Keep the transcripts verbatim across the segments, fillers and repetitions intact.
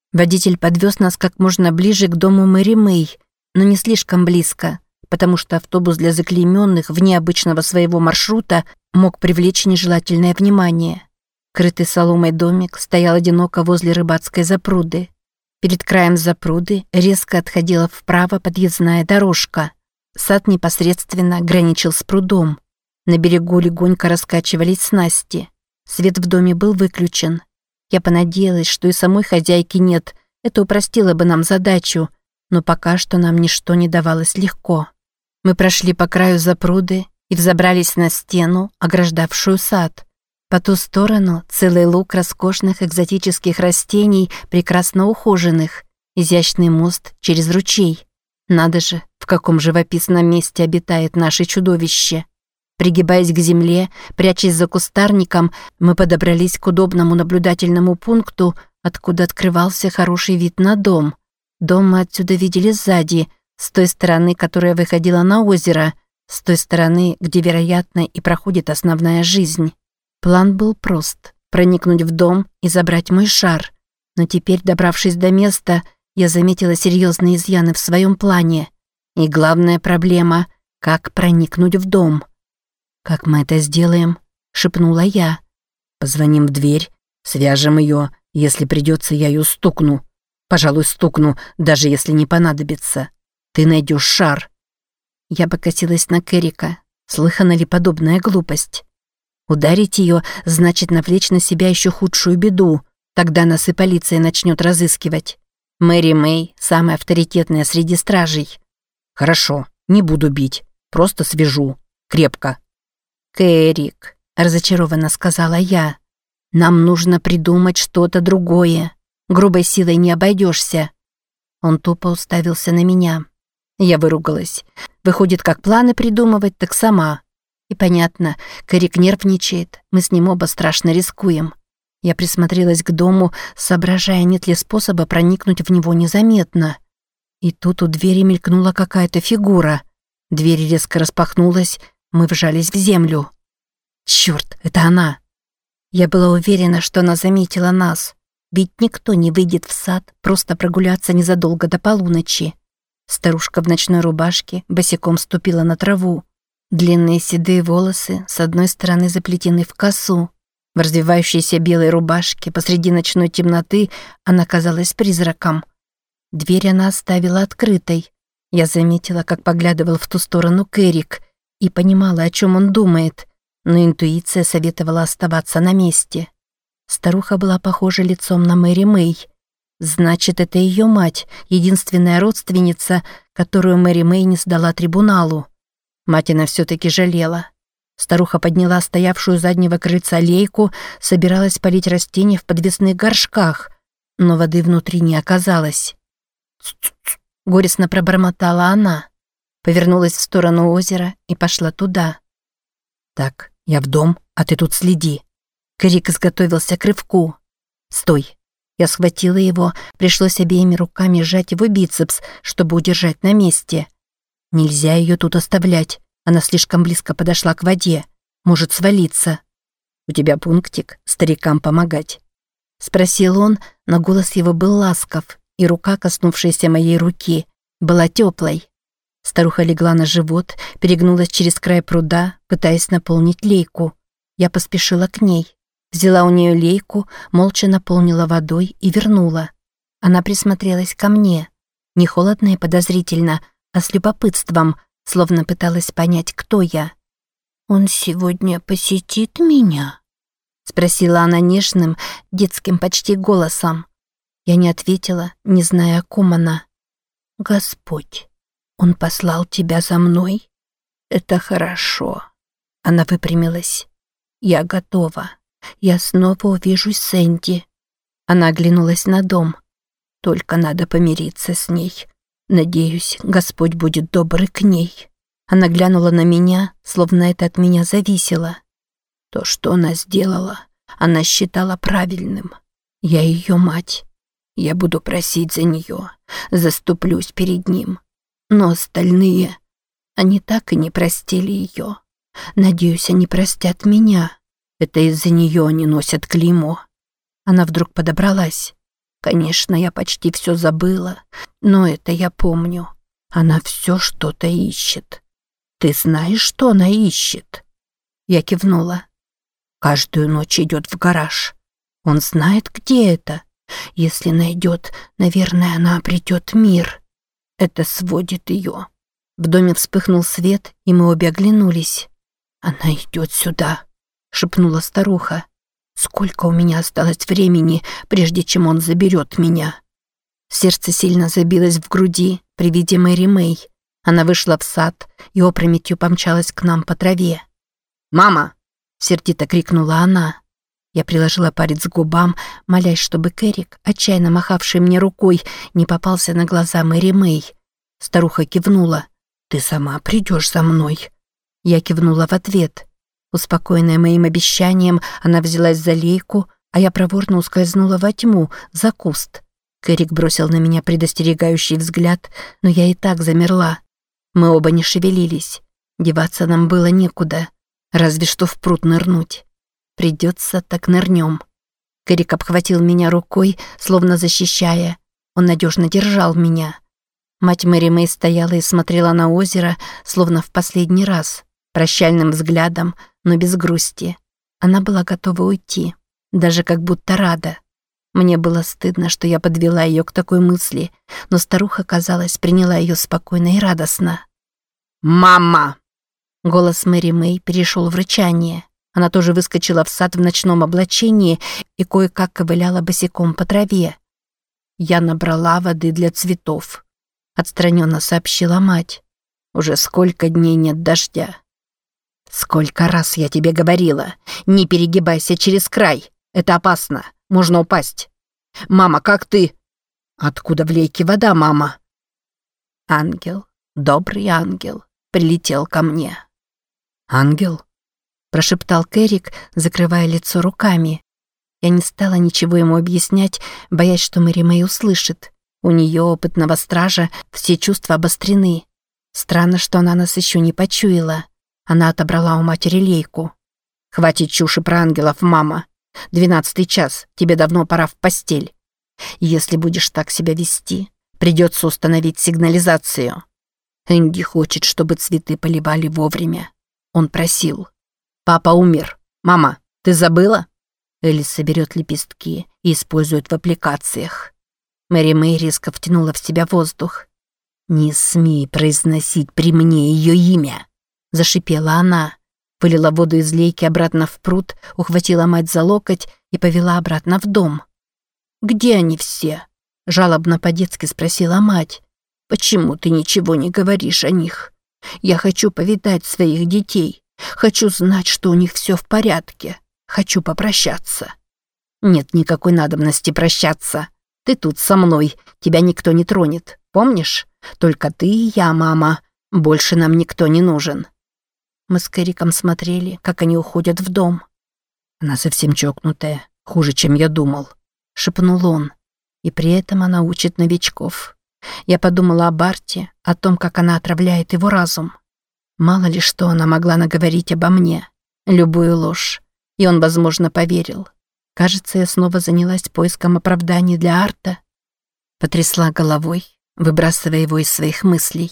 Водитель подвез нас как можно ближе к дому Мэри Мэй, но не слишком близко, потому что автобус для заклейменных вне обычного своего маршрута мог привлечь нежелательное внимание. Крытый соломой домик стоял одиноко возле рыбацкой запруды. Перед краем запруды резко отходила вправо подъездная дорожка. Сад непосредственно граничил с прудом. На берегу легонько раскачивались снасти. Свет в доме был выключен. Я понадеялась, что и самой хозяйки нет. Это упростило бы нам задачу, но пока что нам ничто не давалось легко. Мы прошли по краю запруды и взобрались на стену, ограждавшую сад. По ту сторону целый луг роскошных экзотических растений, прекрасно ухоженных, изящный мост через ручей. Надо же, в каком живописном месте обитает наше чудовище. Пригибаясь к земле, прячась за кустарником, мы подобрались к удобному наблюдательному пункту, откуда открывался хороший вид на дом. Дом мы отсюда видели сзади, с той стороны, которая выходила на озеро, с той стороны, где, вероятно, и проходит основная жизнь. План был прост – проникнуть в дом и забрать мой шар. Но теперь, добравшись до места, я заметила серьезные изъяны в своем плане. И главная проблема – как проникнуть в дом. «Как мы это сделаем?» – шепнула я. «Позвоним в дверь, свяжем ее. Если придется, я ее стукну. Пожалуй, стукну, даже если не понадобится. Ты найдешь шар». Я покосилась на Кэрика. Слыхана ли подобная глупость? Ударить ее значит навлечь на себя еще худшую беду. Тогда нас и полиция начнет разыскивать. Мэри Мэй – самая авторитетная среди стражей. «Хорошо, не буду бить. Просто свяжу. Крепко». «Кэрик», – разочарованно сказала я, – «нам нужно придумать что-то другое. Грубой силой не обойдешься». Он тупо уставился на меня. Я выругалась. Выходит, как планы придумывать, так сама. И понятно, Кэрик нервничает, мы с ним оба страшно рискуем. Я присмотрелась к дому, соображая, нет ли способа проникнуть в него незаметно. И тут у двери мелькнула какая-то фигура. Дверь резко распахнулась, мы вжались в землю. Черт, это она! Я была уверена, что она заметила нас. Ведь никто не выйдет в сад просто прогуляться незадолго до полуночи. Старушка в ночной рубашке босиком ступила на траву. Длинные седые волосы с одной стороны заплетены в косу. В развивающейся белой рубашке посреди ночной темноты она казалась призраком. Дверь она оставила открытой. Я заметила, как поглядывал в ту сторону Кэрик, и понимала, о чем он думает, но интуиция советовала оставаться на месте. Старуха была похожа лицом на Мэри Мэй. Значит, это ее мать, единственная родственница, которую Мэри Мэй не сдала трибуналу. Мать она все-таки жалела. Старуха подняла стоявшую у заднего крыльца лейку, собиралась полить растения в подвесных горшках, но воды внутри не оказалось. «Ц-ц-ц», — горестно пробормотала она. Повернулась в сторону озера и пошла туда. «Так, я в дом, а ты тут следи». Кэрик изготовился к рывку. «Стой!» Я схватила его, пришлось обеими руками сжать его бицепс, чтобы удержать на месте. Нельзя ее тут оставлять, она слишком близко подошла к воде, может свалиться. «У тебя пунктик старикам помогать?» Спросил он, но голос его был ласков, и рука, коснувшаяся моей руки, была теплой. Старуха легла на живот, перегнулась через край пруда, пытаясь наполнить лейку. Я поспешила к ней. Взяла у нее лейку, молча наполнила водой и вернула. Она присмотрелась ко мне. Не холодно и подозрительно, а с любопытством, словно пыталась понять, кто я. «Он сегодня посетит меня?» Спросила она нежным, детским почти голосом. Я не ответила, не зная, о ком она. «Господь, Он послал тебя за мной? Это хорошо». Она выпрямилась. «Я готова. Я снова увижусь с Энди». Она оглянулась на дом. «Только надо помириться с ней. Надеюсь, Господь будет добр к ней». Она глянула на меня, словно это от меня зависело. То, что она сделала, она считала правильным. Я ее мать. Я буду просить за нее, заступлюсь перед ним. Но остальные, они так и не простили ее. Надеюсь, они простят меня. Это из-за нее они носят клеймо. Она вдруг подобралась. Конечно, я почти все забыла, но это я помню. Она все что-то ищет. Ты знаешь, что она ищет?» Я кивнула. «Каждую ночь идет в гараж. Он знает, где это. Если найдет, наверное, она обретет мир. Это сводит ее». В доме вспыхнул свет, и мы обе оглянулись. «Она идет сюда», — шепнула старуха. «Сколько у меня осталось времени, прежде чем он заберет меня?» Сердце сильно забилось в груди при виде Мэри Мэй. Она вышла в сад и опрометью помчалась к нам по траве. «Мама!» — сердито крикнула она. Я приложила палец к губам, молясь, чтобы Кэрик, отчаянно махавший мне рукой, не попался на глаза Мэри Мэй. Старуха кивнула. «Ты сама придешь за мной?» Я кивнула в ответ. Успокоенная моим обещанием, она взялась за лейку, а я проворно ускользнула во тьму, за куст. Кэрик бросил на меня предостерегающий взгляд, но я и так замерла. Мы оба не шевелились. Деваться нам было некуда. Разве что в пруд нырнуть. Придется, так нырнем. Кэрик обхватил меня рукой, словно защищая. Он надежно держал меня. Мать Мэри Мэй стояла и смотрела на озеро, словно в последний раз, прощальным взглядом, но без грусти. Она была готова уйти, даже как будто рада. Мне было стыдно, что я подвела ее к такой мысли, но старуха, казалось, приняла ее спокойно и радостно. «Мама!» Голос Мэри Мэй перешел в рычание. Она тоже выскочила в сад в ночном облачении и кое-как ковыляла босиком по траве. «Я набрала воды для цветов», — отстраненно сообщила мать. «Уже сколько дней нет дождя». «Сколько раз я тебе говорила, не перегибайся через край, это опасно, можно упасть. Мама, как ты?» «Откуда в лейке вода, мама?» «Ангел, добрый ангел, прилетел ко мне». «Ангел?» – прошептал Кэрик, закрывая лицо руками. Я не стала ничего ему объяснять, боясь, что Мэри Мэй услышит. У нее, опытного стража, все чувства обострены. Странно, что она нас еще не почуяла. Она отобрала у матери лейку. «Хватит чуши про ангелов, мама. Двенадцатый час, тебе давно пора в постель. Если будешь так себя вести, придется установить сигнализацию. Энди хочет, чтобы цветы поливали вовремя. Он просил. Папа умер. Мама, ты забыла?» Элис соберет лепестки и использует в аппликациях. Мэри Мэй резко втянула в себя воздух. «Не смей произносить при мне ее имя!» Зашипела она. Вылила воду из лейки обратно в пруд, ухватила мать за локоть и повела обратно в дом. «Где они все?» Жалобно по-детски спросила мать. «Почему ты ничего не говоришь о них? Я хочу повидать своих детей. Хочу знать, что у них все в порядке. Хочу попрощаться». «Нет никакой надобности прощаться. Ты тут со мной, тебя никто не тронет. Помнишь? Только ты и я, мама. Больше нам никто не нужен». Мы с Кэриком смотрели, как они уходят в дом. «Она совсем чокнутая, хуже, чем я думал», — шепнул он. И при этом она учит новичков. Я подумала о Барте, о том, как она отравляет его разум. Мало ли что она могла наговорить обо мне. Любую ложь. И он, возможно, поверил. Кажется, я снова занялась поиском оправданий для Арта. Потрясла головой, выбрасывая его из своих мыслей.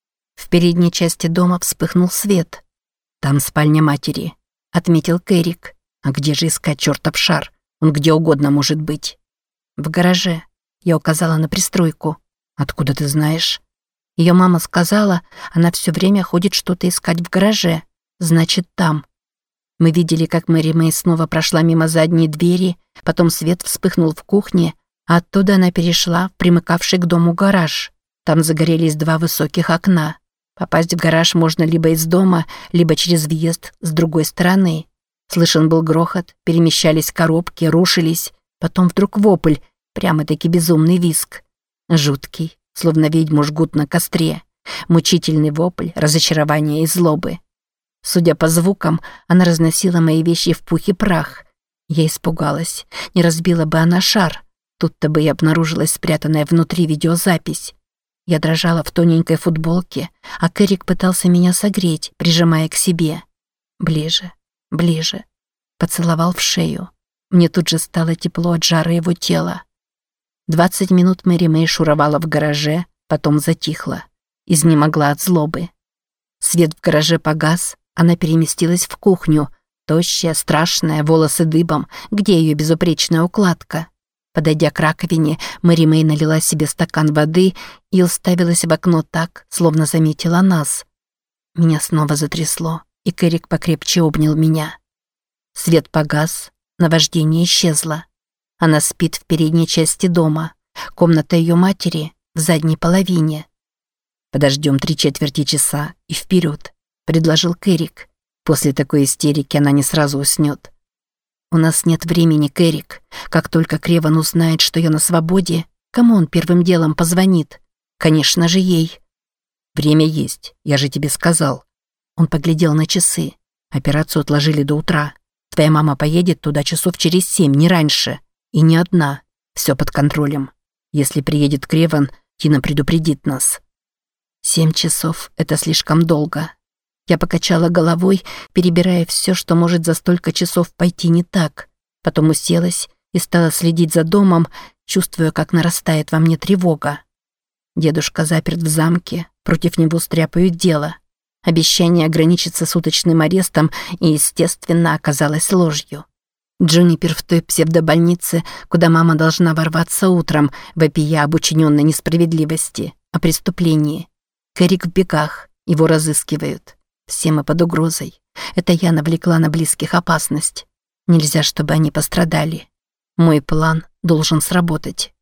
В передней части дома вспыхнул свет. «Там спальня матери», — отметил Кэрик. «А где же искать чертов шар? Он где угодно может быть». «В гараже», — я указала на пристройку. «Откуда ты знаешь?» Ее мама сказала, она все время ходит что-то искать в гараже. Значит, там. Мы видели, как Мэри Мэй снова прошла мимо задней двери, потом свет вспыхнул в кухне, а оттуда она перешла в примыкавший к дому гараж. Там загорелись два высоких окна. Попасть в гараж можно либо из дома, либо через въезд с другой стороны. Слышен был грохот, перемещались коробки, рушились. Потом вдруг вопль, прямо-таки безумный визг. Жуткий, словно ведьму жгут на костре. Мучительный вопль, разочарования и злобы. Судя по звукам, она разносила мои вещи в пух и прах. Я испугалась, не разбила бы она шар. Тут-то бы и обнаружилась спрятанная внутри видеозапись. Я дрожала в тоненькой футболке, а Кэрик пытался меня согреть, прижимая к себе. Ближе, ближе. Поцеловал в шею. Мне тут же стало тепло от жара его тела. Двадцать минут Мэри Мэй шуровала в гараже, потом затихла. Изнемогла от злобы. Свет в гараже погас, она переместилась в кухню. Тощая, страшная, волосы дыбом. Где ее безупречная укладка? Подойдя к раковине, Мэри Мэй налила себе стакан воды и уставилась в окно так, словно заметила нас. Меня снова затрясло, и Кэрик покрепче обнял меня. Свет погас, наваждение исчезло. Она спит в передней части дома. Комната ее матери в задней половине. «Подождем три четверти часа и вперед», — предложил Кэрик. «После такой истерики она не сразу уснет». «У нас нет времени, Кэрик. Как только Креван узнает, что я на свободе, кому он первым делом позвонит? Конечно же, ей». «Время есть, я же тебе сказал». Он поглядел на часы. Операцию отложили до утра. Твоя мама поедет туда часов через семь, не раньше. И не одна. Все под контролем. Если приедет Креван, Тина предупредит нас. Семь часов – это слишком долго. Я покачала головой, перебирая все, что может за столько часов пойти не так. Потом уселась и стала следить за домом, чувствуя, как нарастает во мне тревога. Дедушка заперт в замке, против него стряпают дело. Обещание ограничиться суточным арестом и, естественно, оказалось ложью. Джунипер в той псевдобольнице, куда мама должна ворваться утром, вопия об учиненной несправедливости, о преступлении. Кэрик в бегах, его разыскивают. Все мы под угрозой. Это я навлекла на близких опасность. Нельзя, чтобы они пострадали. Мой план должен сработать.